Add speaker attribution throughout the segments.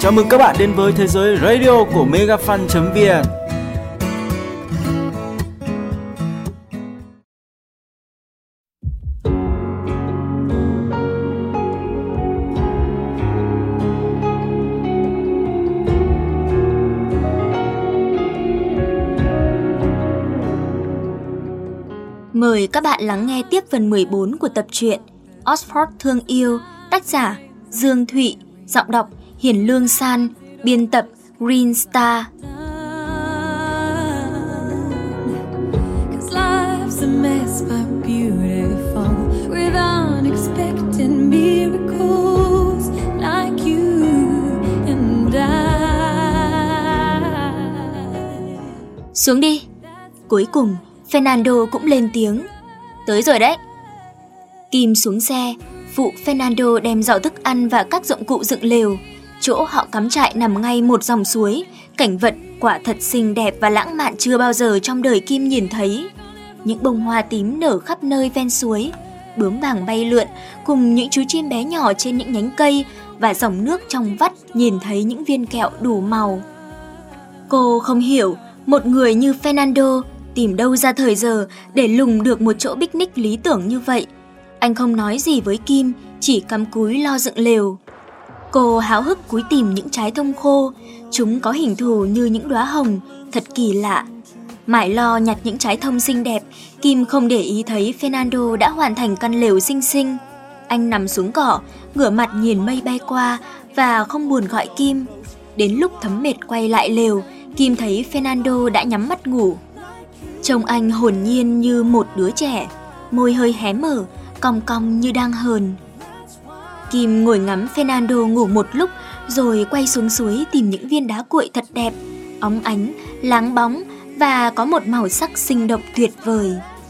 Speaker 1: Chào mừng các bạn đến với thế giới radio của megafan.vn.
Speaker 2: Mời các bạn lắng nghe tiếp phần 14 của tập truyện Oxford Thương Yêu, tác giả Dương Thụy, giọng đọc Hiền Lương San, biên tập Green Star. Xuống đi. Cuối cùng Fernando cũng lên tiếng. Tới rồi đấy. Kim xuống xe, phụ Fernando đem giỏ thức ăn và các dụng cụ dựng lều. Chỗ họ cắm trại nằm ngay một dòng suối. Cảnh vật quả thật xinh đẹp và lãng mạn chưa bao giờ trong đời Kim nhìn thấy. Những bông hoa tím nở khắp nơi ven suối, bướm vàng bay lượn cùng những chú chim bé nhỏ trên những nhánh cây, và dòng nước trong vắt nhìn thấy những viên kẹo đủ màu. Cô không hiểu một người như Fernando tìm đâu ra thời giờ để lùng được một chỗ picnic lý tưởng như vậy. Anh không nói gì với Kim, chỉ cắm cúi lo dựng lều. Cô háo hức cúi tìm những trái thông khô, chúng có hình thù như những đóa hồng, thật kỳ lạ. Mãi lo nhặt những trái thông xinh đẹp, Kim không để ý thấy Fernando đã hoàn thành căn lều xinh xinh. Anh nằm xuống cỏ, ngửa mặt nhìn mây bay qua và không buồn gọi Kim. Đến lúc thấm mệt quay lại lều, Kim thấy Fernando đã nhắm mắt ngủ. Trông anh hồn nhiên như một đứa trẻ, môi hơi hé mở, cong cong như đang hờn. Kim ngồi ngắm Fernando ngủ một lúc rồi quay xuống suối tìm những viên đá cuội thật đẹp, óng ánh, láng bóng và có một màu sắc sinh động tuyệt vời.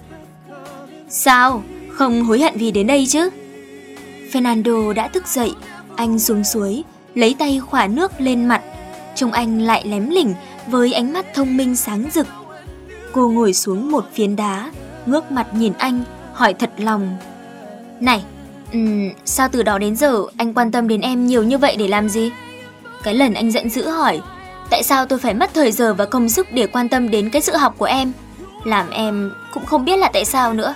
Speaker 2: Sao? Không hối hận vì đến đây chứ? Fernando đã thức dậy, anh xuống suối, lấy tay khỏa nước lên mặt. Trông anh lại lém lỉnh với ánh mắt thông minh sáng rực. Cô ngồi xuống một phiến đá, ngước mặt nhìn anh, hỏi thật lòng. Này, sao từ đó đến giờ anh quan tâm đến em nhiều như vậy để làm gì? Cái lần anh giận dữ hỏi, tại sao tôi phải mất thời giờ và công sức để quan tâm đến cái sự học của em? Làm em cũng không biết là tại sao nữa.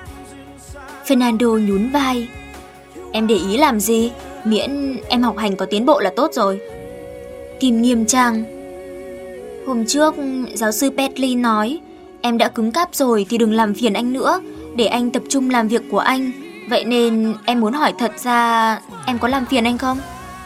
Speaker 2: Fernando nhún vai. Em để ý làm gì? Miễn em học hành có tiến bộ là tốt rồi. Kim nghiêm trang. Hôm trước giáo sư Petley nói em đã cứng cáp rồi thì đừng làm phiền anh nữa, để anh tập trung làm việc của anh. Vậy nên em muốn hỏi thật ra em có làm phiền anh không?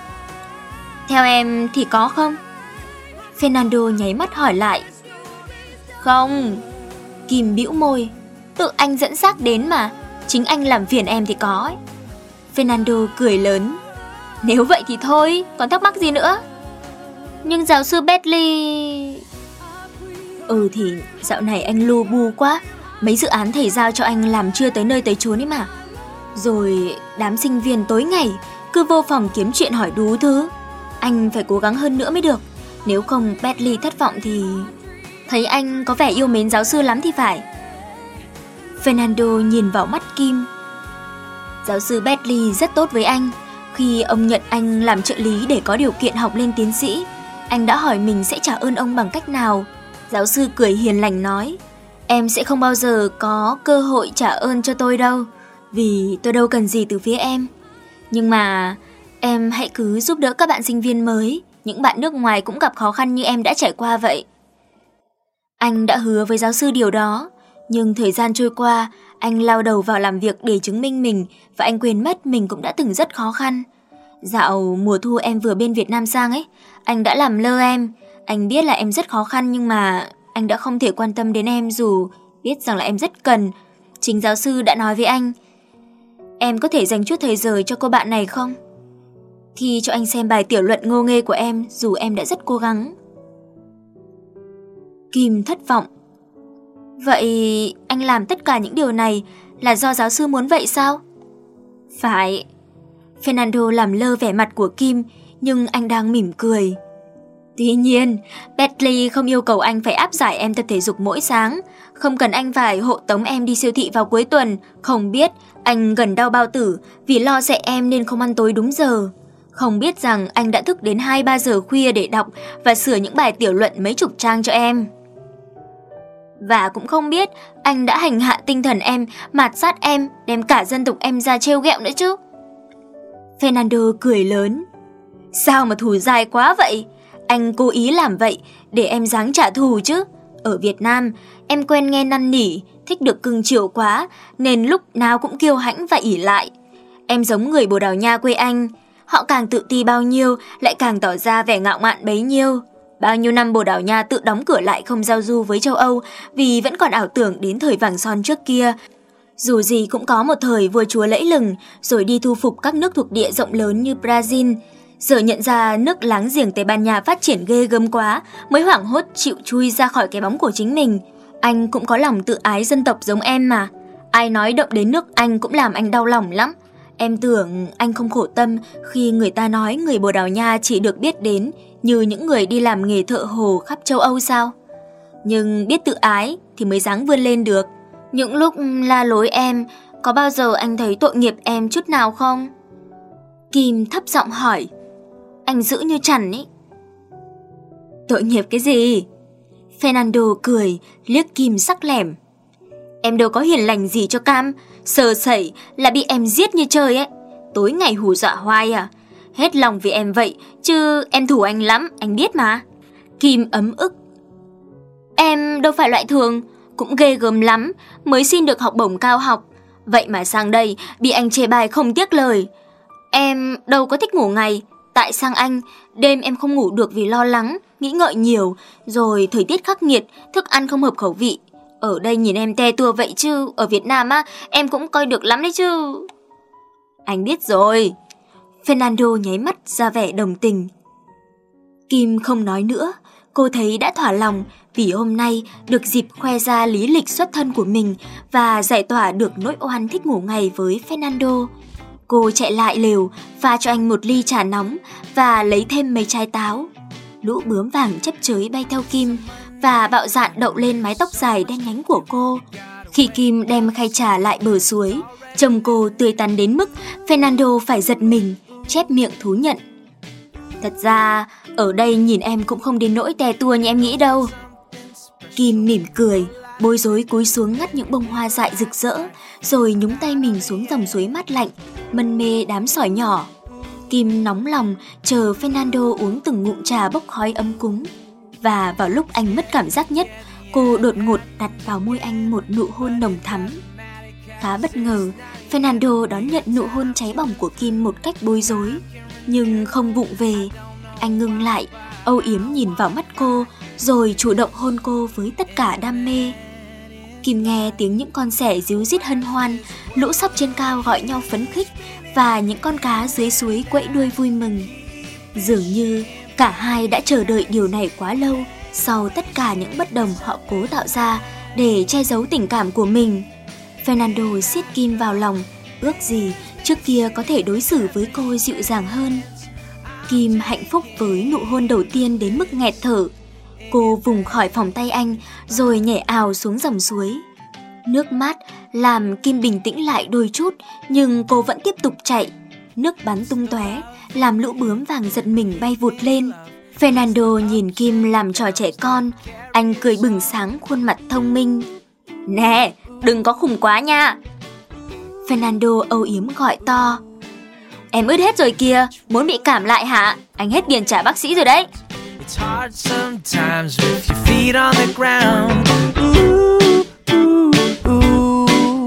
Speaker 2: Theo em thì có không? Fernando nháy mắt hỏi lại. Không. Kim bĩu môi. Tự anh dẫn xác đến mà, chính anh làm phiền em thì có ấy. Fernando cười lớn. Nếu vậy thì thôi, còn thắc mắc gì nữa? Nhưng giáo sư Bentley... thì dạo này anh lu bu quá. Mấy dự án thầy giao cho anh làm chưa tới nơi tới chốn ấy mà. Rồi đám sinh viên tối ngày cứ vô phòng kiếm chuyện hỏi đú thứ. Anh phải cố gắng hơn nữa mới được. Nếu không Bentley thất vọng thì... Thấy anh có vẻ yêu mến giáo sư lắm thì phải. Fernando nhìn vào mắt Kim. Giáo sư Bentley rất tốt với anh. Khi ông nhận anh làm trợ lý để có điều kiện học lên tiến sĩ, anh đã hỏi mình sẽ trả ơn ông bằng cách nào. Giáo sư cười hiền lành nói, em sẽ không bao giờ có cơ hội trả ơn cho tôi đâu, vì tôi đâu cần gì từ phía em. Nhưng mà em hãy cứ giúp đỡ các bạn sinh viên mới, những bạn nước ngoài cũng gặp khó khăn như em đã trải qua vậy. Anh đã hứa với giáo sư điều đó, nhưng thời gian trôi qua, anh lao đầu vào làm việc để chứng minh mình và anh quên mất mình cũng đã từng rất khó khăn. Dạo mùa thu em vừa bên Việt Nam sang ấy, anh đã làm lơ em. Anh biết là em rất khó khăn nhưng mà anh đã không thể quan tâm đến em dù biết rằng là em rất cần. Chính giáo sư đã nói với anh, em có thể dành chút thời giờ cho cô bạn này không? Thi cho anh xem bài tiểu luận ngô nghê của em dù em đã rất cố gắng. Kim thất vọng. Vậy anh làm tất cả những điều này là do giáo sư muốn vậy sao? Phải. Fernando làm lơ vẻ mặt của Kim, nhưng anh đang mỉm cười. Tuy nhiên, Bentley không yêu cầu anh phải áp giải em tập thể dục mỗi sáng, không cần anh phải hộ tống em đi siêu thị vào cuối tuần, không biết anh gần đau bao tử vì lo dạy em nên không ăn tối đúng giờ. Không biết rằng anh đã thức đến 2-3 giờ khuya để đọc và sửa những bài tiểu luận mấy chục trang cho em. Và cũng không biết anh đã hành hạ tinh thần em, mạt sát em, đem cả dân tộc em ra trêu ghẹo nữa chứ. Fernando cười lớn. Sao mà thù dai quá vậy? Anh cố ý làm vậy để em ráng trả thù chứ. Ở Việt Nam, em quen nghe năn nỉ, thích được cưng chiều quá, nên lúc nào cũng kiêu hãnh và ỷ lại. Em giống người Bồ Đào Nha quê anh. Họ càng tự ti bao nhiêu, lại càng tỏ ra vẻ ngạo mạn bấy nhiêu. Bao nhiêu năm Bồ Đào Nha tự đóng cửa lại không giao du với châu Âu vì vẫn còn ảo tưởng đến thời vàng son trước kia. Dù gì cũng có một thời vua chúa lẫy lừng, rồi đi thu phục các nước thuộc địa rộng lớn như Brazil. Giờ nhận ra nước láng giềng Tây Ban Nha phát triển ghê gớm quá, mới hoảng hốt chịu chui ra khỏi cái bóng của chính mình. Anh cũng có lòng tự ái dân tộc giống em mà. Ai nói động đến nước anh cũng làm anh đau lòng lắm. Em tưởng anh không khổ tâm khi người ta nói người Bồ Đào Nha chỉ được biết đến như những người đi làm nghề thợ hồ khắp châu Âu sao? Nhưng biết tự ái thì mới dáng vươn lên được. Những lúc la lối em, có bao giờ anh thấy tội nghiệp em chút nào không? Kim thấp giọng hỏi. Anh giữ như chằn ấy. Tội nghiệp cái gì? Fernando cười, liếc Kim sắc lẻm. Em đâu có hiền lành gì cho cam, sờ sẩy là bị em giết như chơi ấy. Tối ngày hù dọa hoài à? Hết lòng vì em vậy, chứ em thù anh lắm, anh biết mà. Kim ấm ức. Em đâu phải loại thường, cũng ghê gớm lắm, mới xin được học bổng cao học. Vậy mà sang đây, bị anh chê bai không tiếc lời. Em đâu có thích ngủ ngày, tại sang anh, đêm em không ngủ được vì lo lắng, nghĩ ngợi nhiều, rồi thời tiết khắc nghiệt, thức ăn không hợp khẩu vị. Ở đây nhìn em te tua vậy chứ, ở Việt Nam á, em cũng coi được lắm đấy chứ. Anh biết rồi. Fernando nháy mắt ra vẻ đồng tình. Kim không nói nữa, cô thấy đã thỏa lòng vì hôm nay được dịp khoe ra lý lịch xuất thân của mình và giải tỏa được nỗi oan thích ngủ ngày với Fernando. Cô chạy lại lều, pha cho anh một ly trà nóng và lấy thêm mấy trái táo. Lũ bướm vàng chấp chới bay theo Kim và bạo dạn đậu lên mái tóc dài đen nhánh của cô. Khi Kim đem khay trà lại bờ suối, trông cô tươi tắn đến mức Fernando phải giật mình, chép miệng thú nhận. Thật ra, ở đây nhìn em cũng không đến nỗi te tua như em nghĩ đâu. Kim mỉm cười, bối rối cúi xuống ngắt những bông hoa dại rực rỡ, rồi nhúng tay mình xuống dòng suối mát lạnh, mân mê đám sỏi nhỏ. Kim nóng lòng chờ Fernando uống từng ngụm trà bốc khói ấm cúng. Và vào lúc anh mất cảm giác nhất, cô đột ngột đặt vào môi anh một nụ hôn nồng thắm. Khá bất ngờ, Fernando đón nhận nụ hôn cháy bỏng của Kim một cách bối rối, nhưng không vụng về. Anh ngưng lại, âu yếm nhìn vào mắt cô, rồi chủ động hôn cô với tất cả đam mê. Kim nghe tiếng những con sẻ ríu rít hân hoan, lũ sóc trên cao gọi nhau phấn khích và những con cá dưới suối quẫy đuôi vui mừng. Dường như cả hai đã chờ đợi điều này quá lâu sau tất cả những bất đồng họ cố tạo ra để che giấu tình cảm của mình. Fernando siết Kim vào lòng, ước gì trước kia có thể đối xử với cô dịu dàng hơn. Kim hạnh phúc với nụ hôn đầu tiên đến mức nghẹt thở. Cô vùng khỏi vòng tay anh rồi nhảy ào xuống dòng suối. Nước mát làm Kim bình tĩnh lại đôi chút, nhưng cô vẫn tiếp tục chạy. Nước bắn tung tóe làm lũ bướm vàng giật mình bay vụt lên. Fernando nhìn Kim làm trò trẻ con, anh cười bừng sáng khuôn mặt thông minh. Nè, đừng có khùng quá nha. Fernando âu yếm gọi to. Em ướt hết rồi kìa, muốn bị cảm lại hả? Anh hết tiền trả bác sĩ rồi đấy. It's hard sometimes with your feet on the ground. Ooh, ooh, ooh.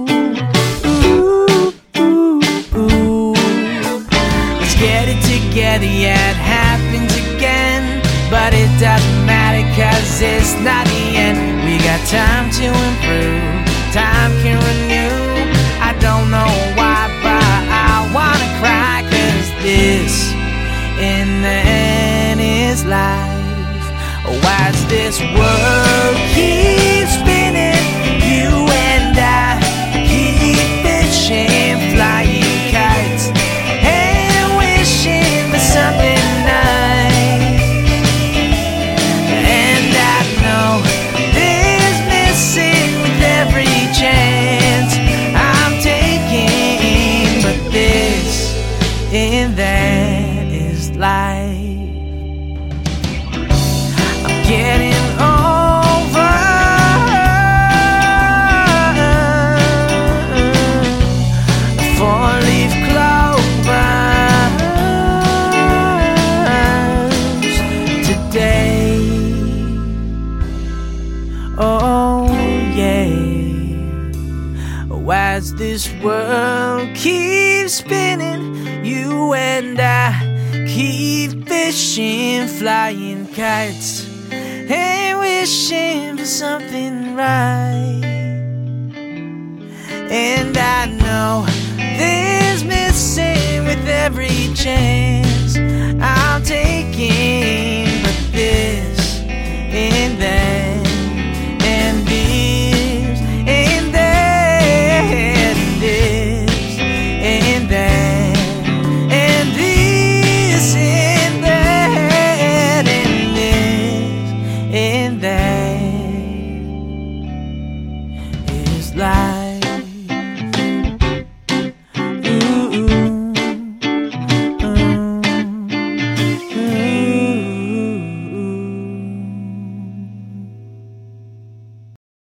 Speaker 2: Ooh, ooh, ooh. Let's get it together, yeah, it happens again. But it doesn't matter cause it's not the end. We got time to improve, time can renew. I don't know why, but I wanna cry cause this in the end is life. Why does this world keep spinning? You and I keep fishing, flying kites, and wishing for something nice. And I know this missing with every chance I'm taking, but this in that
Speaker 3: four-leaf clovers today. Oh yeah. As this world keeps spinning, you and I keep fishing, flying kites, and wishing for something right. And I know there's missing with every chance.